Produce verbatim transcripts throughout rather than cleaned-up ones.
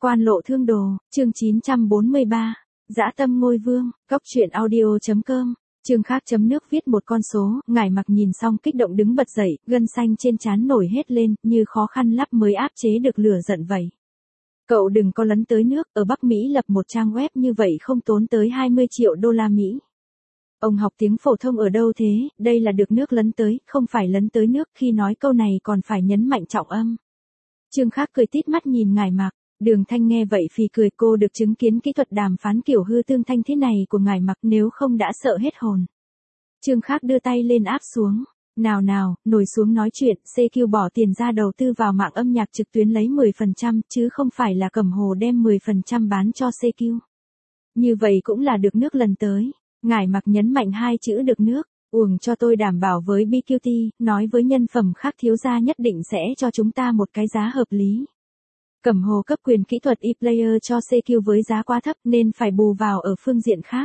Quan lộ thương đồ, chương chín trăm bốn mươi ba. Dã tâm ngôi vương, Cóc truyện audio.com. Chương khác chấm nước viết một con số, Ngải Mặc nhìn xong kích động đứng bật dậy, gân xanh trên trán nổi hết lên, như khó khăn lắm mới áp chế được lửa giận vậy. Cậu đừng có lấn tới nước, ở Bắc Mỹ lập một trang web như vậy không tốn tới hai mươi triệu đô la Mỹ. Ông học tiếng phổ thông ở đâu thế, đây là được nước lấn tới, không phải lấn tới nước, khi nói câu này còn phải nhấn mạnh trọng âm. Chương khác cười tít mắt nhìn Ngải Mặc. Đường Thanh nghe vậy phì cười, cô được chứng kiến kỹ thuật đàm phán kiểu hư tương thanh thế này của Ngải Mặc, nếu không đã sợ hết hồn. Chương khác đưa tay lên áp xuống. Nào nào, nổi xuống nói chuyện, xê quy bỏ tiền ra đầu tư vào mạng âm nhạc trực tuyến lấy mười phần trăm, chứ không phải là Cẩm Hồ đem mười phần trăm bán cho xê quy. Như vậy cũng là được nước lần tới. Ngải Mặc nhấn mạnh hai chữ được nước. Uổng cho tôi đảm bảo với bê quy tê, nói với nhân phẩm khác thiếu gia nhất định sẽ cho chúng ta một cái giá hợp lý. Cẩm Hồ cấp quyền kỹ thuật e-player cho xê quy với giá quá thấp nên phải bù vào ở phương diện khác.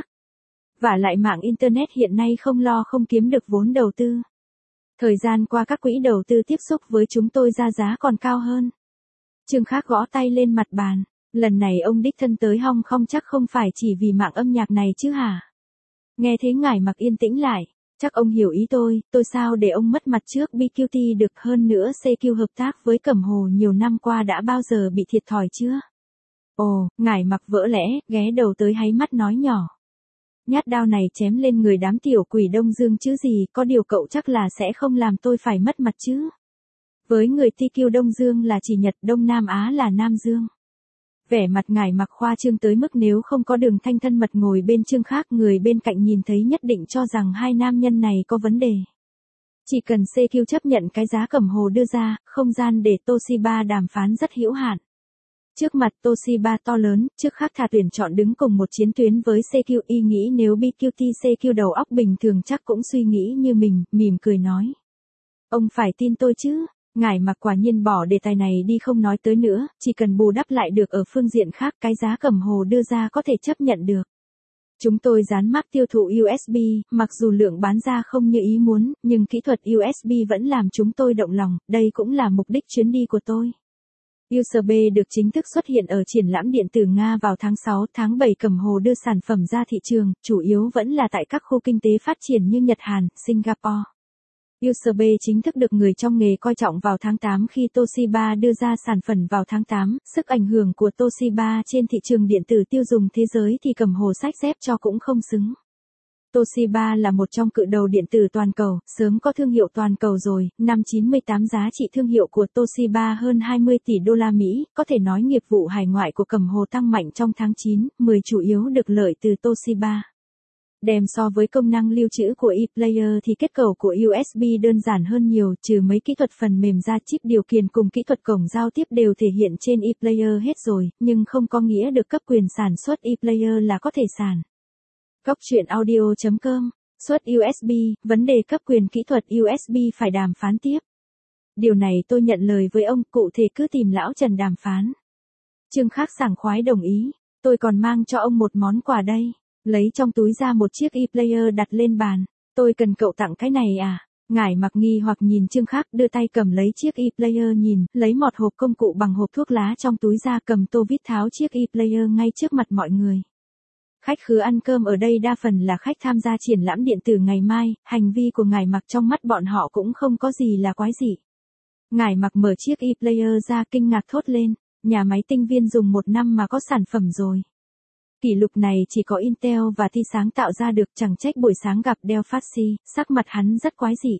Vả lại mạng Internet hiện nay không lo không kiếm được vốn đầu tư. Thời gian qua các quỹ đầu tư tiếp xúc với chúng tôi ra giá còn cao hơn. Chương khác gõ tay lên mặt bàn. Lần này ông đích thân tới Hong Kong chắc không phải chỉ vì mạng âm nhạc này chứ hả? Nghe thế Ngải Mặc yên tĩnh lại. Chắc ông hiểu ý tôi, tôi sao để ông mất mặt trước bê quy tê được, hơn nữa xê quy hợp tác với Cẩm Hồ nhiều năm qua đã bao giờ bị thiệt thòi chưa? Ồ, Ngải Mặc vỡ lẽ, ghé đầu tới háy mắt nói nhỏ. Nhát đao này chém lên người đám tiểu quỷ Đông Dương chứ gì, có điều cậu chắc là sẽ không làm tôi phải mất mặt chứ. Với người tê quy Đông Dương là chỉ Nhật, Đông Nam Á là Nam Dương. Vẻ mặt Ngải Mặc khoa trương tới mức nếu không có Đường Thanh thân mật ngồi bên Chương khác, người bên cạnh nhìn thấy nhất định cho rằng hai nam nhân này có vấn đề. Chỉ cần xê quy chấp nhận cái giá Cẩm Hồ đưa ra, không gian để Toshiba đàm phán rất hữu hạn. Trước mặt Toshiba to lớn, Trước khác thà tuyển chọn đứng cùng một chiến tuyến với xê quy, y nghĩ nếu bê quy tê xê quy đầu óc bình thường chắc cũng suy nghĩ như mình, mỉm cười nói. Ông phải tin tôi chứ. Ngải Mặc quả nhiên bỏ đề tài này đi không nói tới nữa, chỉ cần bù đắp lại được ở phương diện khác, cái giá Cẩm Hồ đưa ra có thể chấp nhận được. Chúng tôi dán mác tiêu thụ u ét bê, mặc dù lượng bán ra không như ý muốn, nhưng kỹ thuật u ét bê vẫn làm chúng tôi động lòng, đây cũng là mục đích chuyến đi của tôi. u ét bê được chính thức xuất hiện ở triển lãm điện tử Nga vào tháng sáu, tháng bảy. Cẩm Hồ đưa sản phẩm ra thị trường, chủ yếu vẫn là tại các khu kinh tế phát triển như Nhật Hàn, Singapore. u ét bê chính thức được người trong nghề coi trọng vào tháng tám khi Toshiba đưa ra sản phẩm vào tháng tám, sức ảnh hưởng của Toshiba trên thị trường điện tử tiêu dùng thế giới thì Cẩm Hồ xách dép cho cũng không xứng. Toshiba là một trong cự đầu điện tử toàn cầu, sớm có thương hiệu toàn cầu rồi, năm chín mươi tám giá trị thương hiệu của Toshiba hơn hai mươi tỷ đô la Mỹ, có thể nói nghiệp vụ hải ngoại của Cẩm Hồ tăng mạnh trong tháng chín, mười chủ yếu được lợi từ Toshiba. Đem so với công năng lưu trữ của e-player thì kết cấu của u ét bê đơn giản hơn nhiều, trừ mấy kỹ thuật phần mềm ra chip điều khiển cùng kỹ thuật cổng giao tiếp đều thể hiện trên e-player hết rồi, nhưng không có nghĩa được cấp quyền sản xuất e-player là có thể sàn. Cóc truyện audio.com. Xuất u ét bê, vấn đề cấp quyền kỹ thuật u ét bê phải đàm phán tiếp. Điều này tôi nhận lời với ông, cụ thể cứ tìm lão Trần đàm phán. Chương khác sảng khoái đồng ý, tôi còn mang cho ông một món quà đây. Lấy trong túi ra một chiếc e-player đặt lên bàn. Tôi cần cậu tặng cái này à? Ngải Mặc nghi hoặc nhìn Chương khác, đưa tay cầm lấy chiếc e-player nhìn, lấy một hộp công cụ bằng hộp thuốc lá trong túi ra, cầm tô vít tháo chiếc e-player ngay trước mặt mọi người. Khách khứa ăn cơm ở đây đa phần là khách tham gia triển lãm điện tử ngày mai, hành vi của Ngải Mặc trong mắt bọn họ cũng không có gì là quái dị. Ngải Mặc mở chiếc e-player ra kinh ngạc thốt lên, nhà máy tinh viên dùng một năm mà có sản phẩm rồi. Kỷ lục này chỉ có Intel và Ti sáng tạo ra được, chẳng trách buổi sáng gặp Dell Faxi, sắc mặt hắn rất quái dị.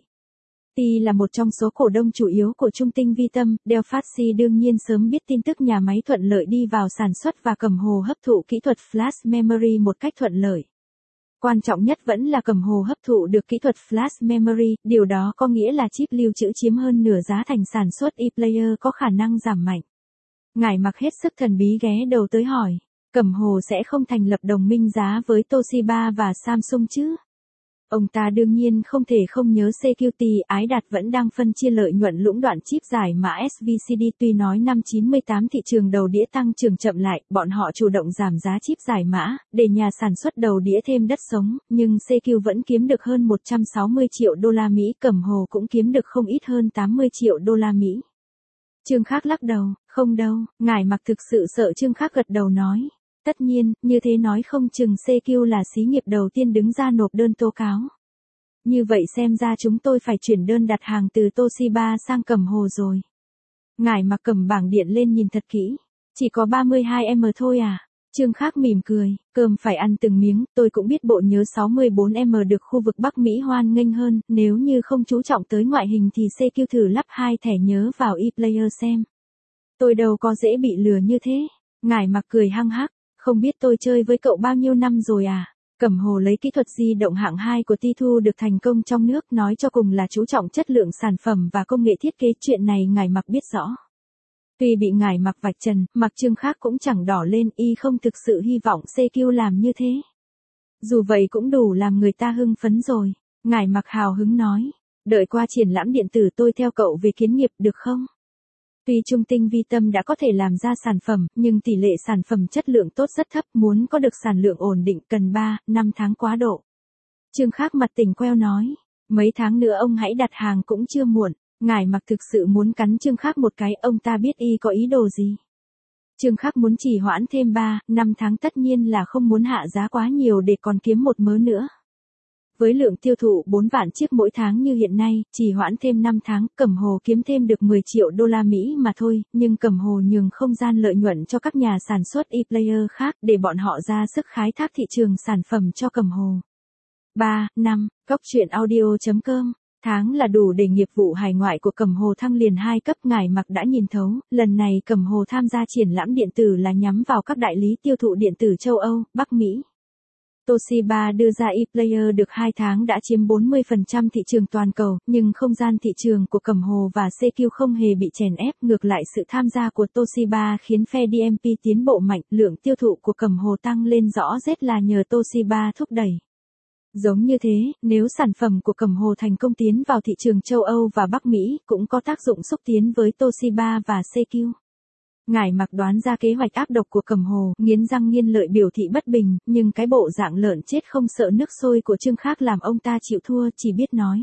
Ti là một trong số cổ đông chủ yếu của Trung Tinh Vi Tâm, Dell Faxi đương nhiên sớm biết tin tức nhà máy thuận lợi đi vào sản xuất và Cẩm Hồ hấp thụ kỹ thuật flash memory một cách thuận lợi. Quan trọng nhất vẫn là Cẩm Hồ hấp thụ được kỹ thuật flash memory, điều đó có nghĩa là chip lưu trữ chiếm hơn nửa giá thành sản xuất e-player có khả năng giảm mạnh. Ngải Mặc hết sức thần bí ghé đầu tới hỏi. Cẩm Hồ sẽ không thành lập đồng minh giá với Toshiba và Samsung chứ? Ông ta đương nhiên không thể không nhớ xê quy tê, Ái Đạt vẫn đang phân chia lợi nhuận lũng đoạn chip giải mã ét vê xê đê, tuy nói năm chín mươi tám thị trường đầu đĩa tăng trưởng chậm lại, bọn họ chủ động giảm giá chip giải mã, để nhà sản xuất đầu đĩa thêm đất sống, nhưng xê quy vẫn kiếm được hơn một trăm sáu mươi triệu đô la Mỹ, Cẩm Hồ cũng kiếm được không ít hơn tám mươi triệu đô la Mỹ. Trương Khắc lắc đầu, không đâu, ngải mặc thực sự sợ Trương Khắc gật đầu nói. Tất nhiên, như thế nói không chừng xê kiu là xí nghiệp đầu tiên đứng ra nộp đơn tố cáo. Như vậy xem ra chúng tôi phải chuyển đơn đặt hàng từ Toshiba sang Cẩm Hồ rồi. Ngải mặc cầm bảng điện lên nhìn thật kỹ. Chỉ có ba mươi hai mi li mét thôi à? Trương Khắc mỉm cười, cơm phải ăn từng miếng, tôi cũng biết bộ nhớ sáu mươi bốn mi li mét được khu vực Bắc Mỹ hoan nghênh hơn, nếu như không chú trọng tới ngoại hình thì xê kiu thử lắp hai thẻ nhớ vào ePlayer xem. Tôi đâu có dễ bị lừa như thế. Ngải mặc cười hăng hắc, không biết tôi chơi với cậu bao nhiêu năm rồi à? Cẩm Hồ lấy kỹ thuật di động hạng hai của ti thu được thành công trong nước, nói cho cùng là chú trọng chất lượng sản phẩm và công nghệ thiết kế, chuyện này ngải mặc biết rõ. Tuy bị ngải mặc vạch trần, mặc Trương Khắc cũng chẳng đỏ lên, y không thực sự hy vọng xê kiu làm như thế. Dù vậy cũng đủ làm người ta hưng phấn rồi. Ngải mặc hào hứng nói, đợi qua triển lãm điện tử tôi theo cậu về kiến nghiệp được không? Tuy Trung Tinh Vi Tâm đã có thể làm ra sản phẩm, nhưng tỷ lệ sản phẩm chất lượng tốt rất thấp, muốn có được sản lượng ổn định cần ba, năm tháng quá độ. Trương Khắc mặt tỉnh queo nói, mấy tháng nữa ông hãy đặt hàng cũng chưa muộn. Ngải mặc thực sự muốn cắn Trương Khắc một cái, ông ta biết y có ý đồ gì. Trương Khắc muốn trì hoãn thêm ba, năm tháng tất nhiên là không muốn hạ giá quá nhiều để còn kiếm một mớ nữa. Với lượng tiêu thụ bốn vạn chiếc mỗi tháng như hiện nay, trì hoãn thêm năm tháng, Cẩm Hồ kiếm thêm được mười triệu đô la Mỹ mà thôi, nhưng Cẩm Hồ nhường không gian lợi nhuận cho các nhà sản xuất ePlayer khác để bọn họ ra sức khai thác thị trường sản phẩm cho Cẩm Hồ. ba, năm, Góc truyện audio chấm com. Tháng là đủ để nghiệp vụ hải ngoại của Cẩm Hồ thăng liền hai cấp, ngải mặc đã nhìn thấu, lần này Cẩm Hồ tham gia triển lãm điện tử là nhắm vào các đại lý tiêu thụ điện tử châu Âu, Bắc Mỹ. Toshiba đưa ra ePlayer được hai tháng đã chiếm bốn mươi phần trăm thị trường toàn cầu, nhưng không gian thị trường của Cẩm Hồ và xê kiu không hề bị chèn ép, ngược lại sự tham gia của Toshiba khiến phe đê em pê tiến bộ mạnh, lượng tiêu thụ của Cẩm Hồ tăng lên rõ rệt là nhờ Toshiba thúc đẩy. Giống như thế, nếu sản phẩm của Cẩm Hồ thành công tiến vào thị trường châu Âu và Bắc Mỹ, cũng có tác dụng xúc tiến với Toshiba và xê kiu. Ngải mặc đoán ra kế hoạch ác độc của Cẩm Hồ, nghiến răng nghiến lợi biểu thị bất bình, nhưng cái bộ dạng lợn chết không sợ nước sôi của Trương Khắc làm ông ta chịu thua, chỉ biết nói.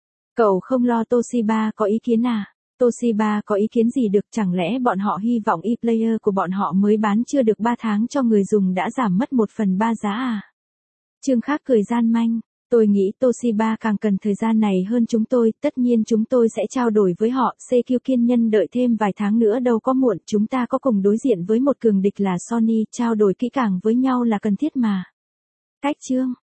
Cậu không lo Toshiba có ý kiến à? Toshiba có ý kiến gì được, chẳng lẽ bọn họ hy vọng ePlayer của bọn họ mới bán chưa được ba tháng cho người dùng đã giảm mất một phần ba giá à? Trương Khắc cười gian manh, tôi nghĩ Toshiba càng cần thời gian này hơn chúng tôi, tất nhiên chúng tôi sẽ trao đổi với họ, xê kiu kiên nhân đợi thêm vài tháng nữa đâu có muộn, chúng ta có cùng đối diện với một cường địch là Sony, trao đổi kỹ càng với nhau là cần thiết mà. Cách chương